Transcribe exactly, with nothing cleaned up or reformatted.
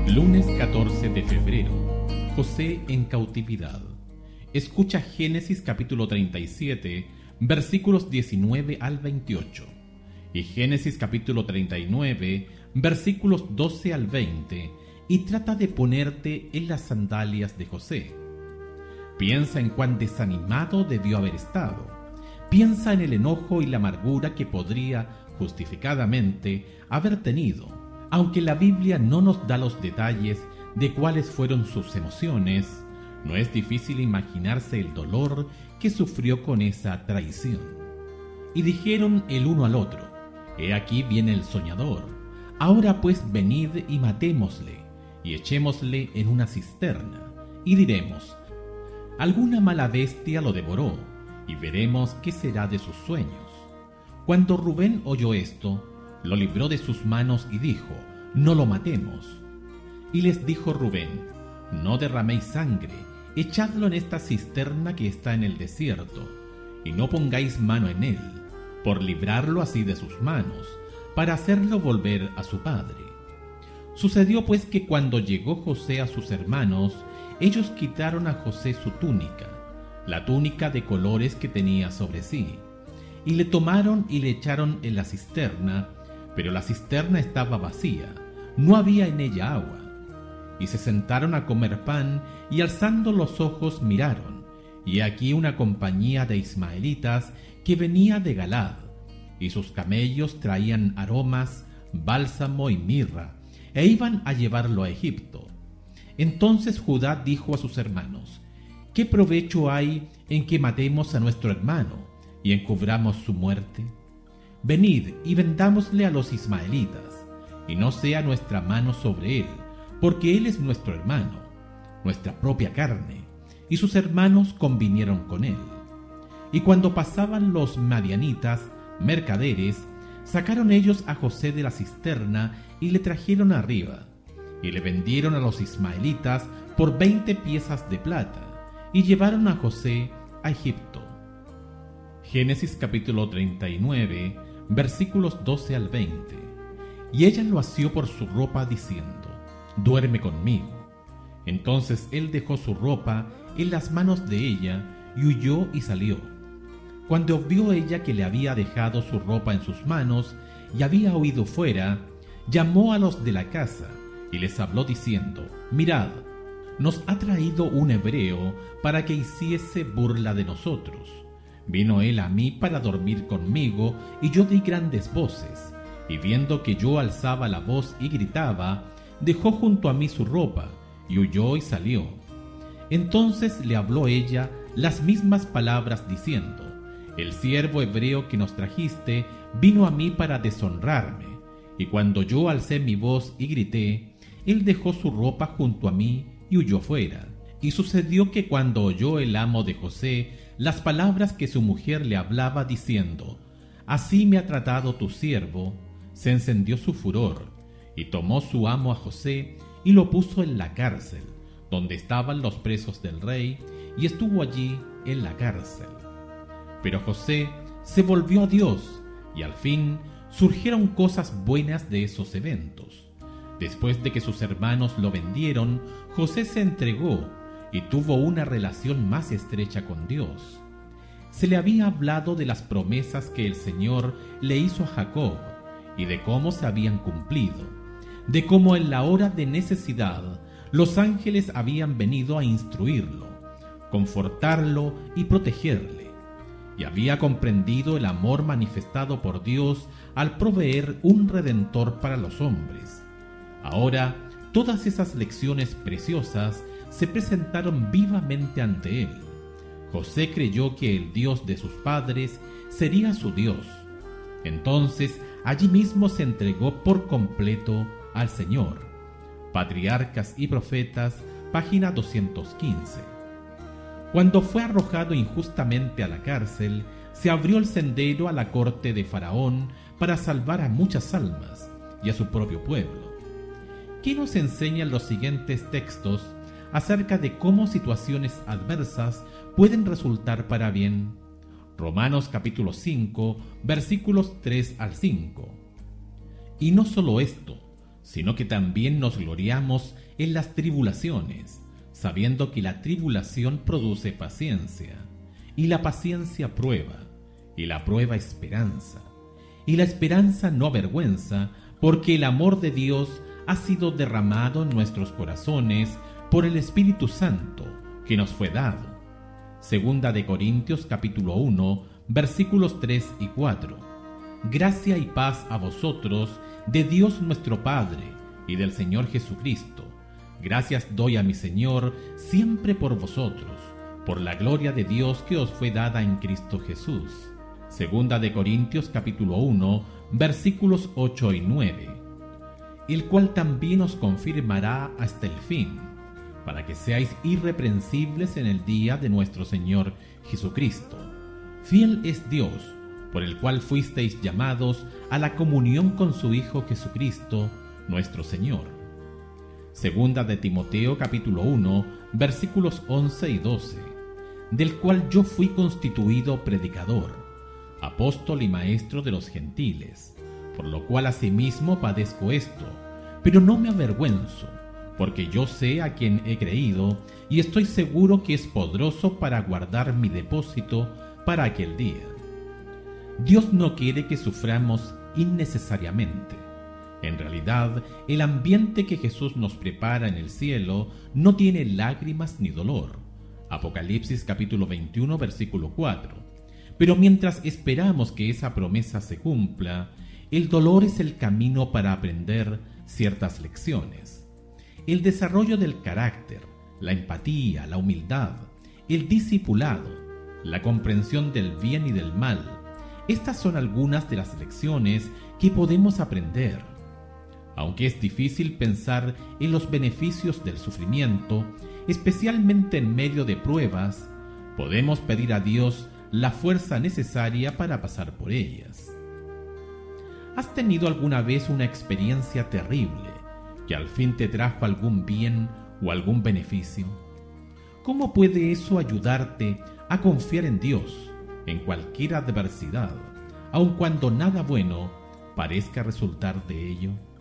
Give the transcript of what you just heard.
Lunes catorce de febrero. José en cautividad. Escucha Génesis capítulo treinta y siete, versículos diecinueve al veintiocho, y Génesis capítulo treinta y nueve, versículos doce al veinte, y trata de ponerte en las sandalias de José. Piensa en cuán desanimado debió haber estado. Piensa en el enojo y la amargura que podría, justificadamente, haber tenido. Aunque la Biblia no nos da los detalles de cuáles fueron sus emociones, no es difícil imaginarse el dolor que sufrió con esa traición. Y dijeron el uno al otro: He aquí viene el soñador. Ahora pues venid y matémosle, y echémosle en una cisterna, y diremos: alguna mala bestia lo devoró, y veremos qué será de sus sueños. Cuando Rubén oyó esto, lo libró de sus manos y dijo: no lo matemos. Y les dijo Rubén: no derraméis sangre, echadlo en esta cisterna que está en el desierto, y no pongáis mano en él, por librarlo así de sus manos, para hacerlo volver a su padre. Sucedió pues que cuando llegó José a sus hermanos, ellos quitaron a José su túnica, la túnica de colores que tenía sobre sí, y le tomaron y le echaron en la cisterna, pero la cisterna estaba vacía, no había en ella agua. Y se sentaron a comer pan, y alzando los ojos miraron, y aquí una compañía de ismaelitas que venía de Galad, y sus camellos traían aromas, bálsamo y mirra, e iban a llevarlo a Egipto. Entonces Judá dijo a sus hermanos: ¿qué provecho hay en que matemos a nuestro hermano y encubramos su muerte? Venid y vendámosle a los ismaelitas, y no sea nuestra mano sobre él, porque él es nuestro hermano, nuestra propia carne. Y sus hermanos convinieron con él. Y cuando pasaban los madianitas, mercaderes, sacaron ellos a José de la cisterna y le trajeron arriba, y le vendieron a los ismaelitas por veinte piezas de plata, y llevaron a José a Egipto. Génesis capítulo treinta y nueve, versículos doce al veinte. Y ella lo asió por su ropa diciendo: duerme conmigo. Entonces él dejó su ropa en las manos de ella y huyó y salió. Cuando vio ella que le había dejado su ropa en sus manos y había huido fuera, llamó a los de la casa y les habló diciendo: mirad, nos ha traído un hebreo para que hiciese burla de nosotros. Vino él a mí para dormir conmigo, y yo di grandes voces, y viendo que yo alzaba la voz y gritaba, dejó junto a mí su ropa, y huyó y salió. Entonces le habló ella las mismas palabras diciendo: el siervo hebreo que nos trajiste vino a mí para deshonrarme, y cuando yo alcé mi voz y grité, él dejó su ropa junto a mí y huyó fuera. Y sucedió que cuando oyó el amo de José las palabras que su mujer le hablaba diciendo: así me ha tratado tu siervo, se encendió su furor, y tomó su amo a José y lo puso en la cárcel, donde estaban los presos del rey, y estuvo allí en la cárcel. Pero José se volvió a Dios, y al fin surgieron cosas buenas de esos eventos. Después de que sus hermanos lo vendieron, José se entregó y tuvo una relación más estrecha con Dios. Se le había hablado de las promesas que el Señor le hizo a Jacob y de cómo se habían cumplido, de cómo en la hora de necesidad los ángeles habían venido a instruirlo, confortarlo y protegerle, y había comprendido el amor manifestado por Dios al proveer un redentor para los hombres. Ahora, todas esas lecciones preciosas se presentaron vivamente ante él. José creyó que el Dios de sus padres sería su Dios. Entonces, allí mismo se entregó por completo al Señor. Patriarcas y Profetas, página doscientos quince. Cuando fue arrojado injustamente a la cárcel, se abrió el sendero a la corte de Faraón para salvar a muchas almas y a su propio pueblo. ¿Qué nos enseñan los siguientes textos acerca de cómo situaciones adversas pueden resultar para bien? Romanos capítulo cinco, versículos tres al cinco. Y no solo esto, sino que también nos gloriamos en las tribulaciones, sabiendo que la tribulación produce paciencia, y la paciencia prueba, y la prueba esperanza, y la esperanza no avergüenza, porque el amor de Dios ha sido derramado en nuestros corazones por el Espíritu Santo que nos fue dado. Segunda de Corintios capítulo uno, versículos tres y cuatro. Gracia y paz a vosotros, de Dios nuestro Padre y del Señor Jesucristo. Gracias doy a mi Señor siempre por vosotros, por la gloria de Dios que os fue dada en Cristo Jesús. Segunda de Corintios capítulo uno, versículos ocho y nueve. El cual también os confirmará hasta el fin, para que seáis irreprensibles en el día de nuestro Señor Jesucristo. Fiel es Dios, por el cual fuisteis llamados a la comunión con su Hijo Jesucristo, nuestro Señor. Segunda de Timoteo capítulo uno, versículos once y doce, del cual yo fui constituido predicador, apóstol y maestro de los gentiles, por lo cual asimismo padezco esto, pero no me avergüenzo, porque yo sé a quien he creído, y estoy seguro que es poderoso para guardar mi depósito para aquel día. Dios no quiere que suframos innecesariamente. En realidad, el ambiente que Jesús nos prepara en el cielo no tiene lágrimas ni dolor. Apocalipsis capítulo veintiuno, versículo cuatro. Pero mientras esperamos que esa promesa se cumpla, el dolor es el camino para aprender ciertas lecciones. El desarrollo del carácter, la empatía, la humildad, el discipulado, la comprensión del bien y del mal. Estas son algunas de las lecciones que podemos aprender. Aunque es difícil pensar en los beneficios del sufrimiento, especialmente en medio de pruebas, podemos pedir a Dios la fuerza necesaria para pasar por ellas. ¿Has tenido alguna vez una experiencia terrible que al fin te trajo algún bien o algún beneficio? ¿Cómo puede eso ayudarte a confiar en Dios en cualquier adversidad, aun cuando nada bueno parezca resultar de ello?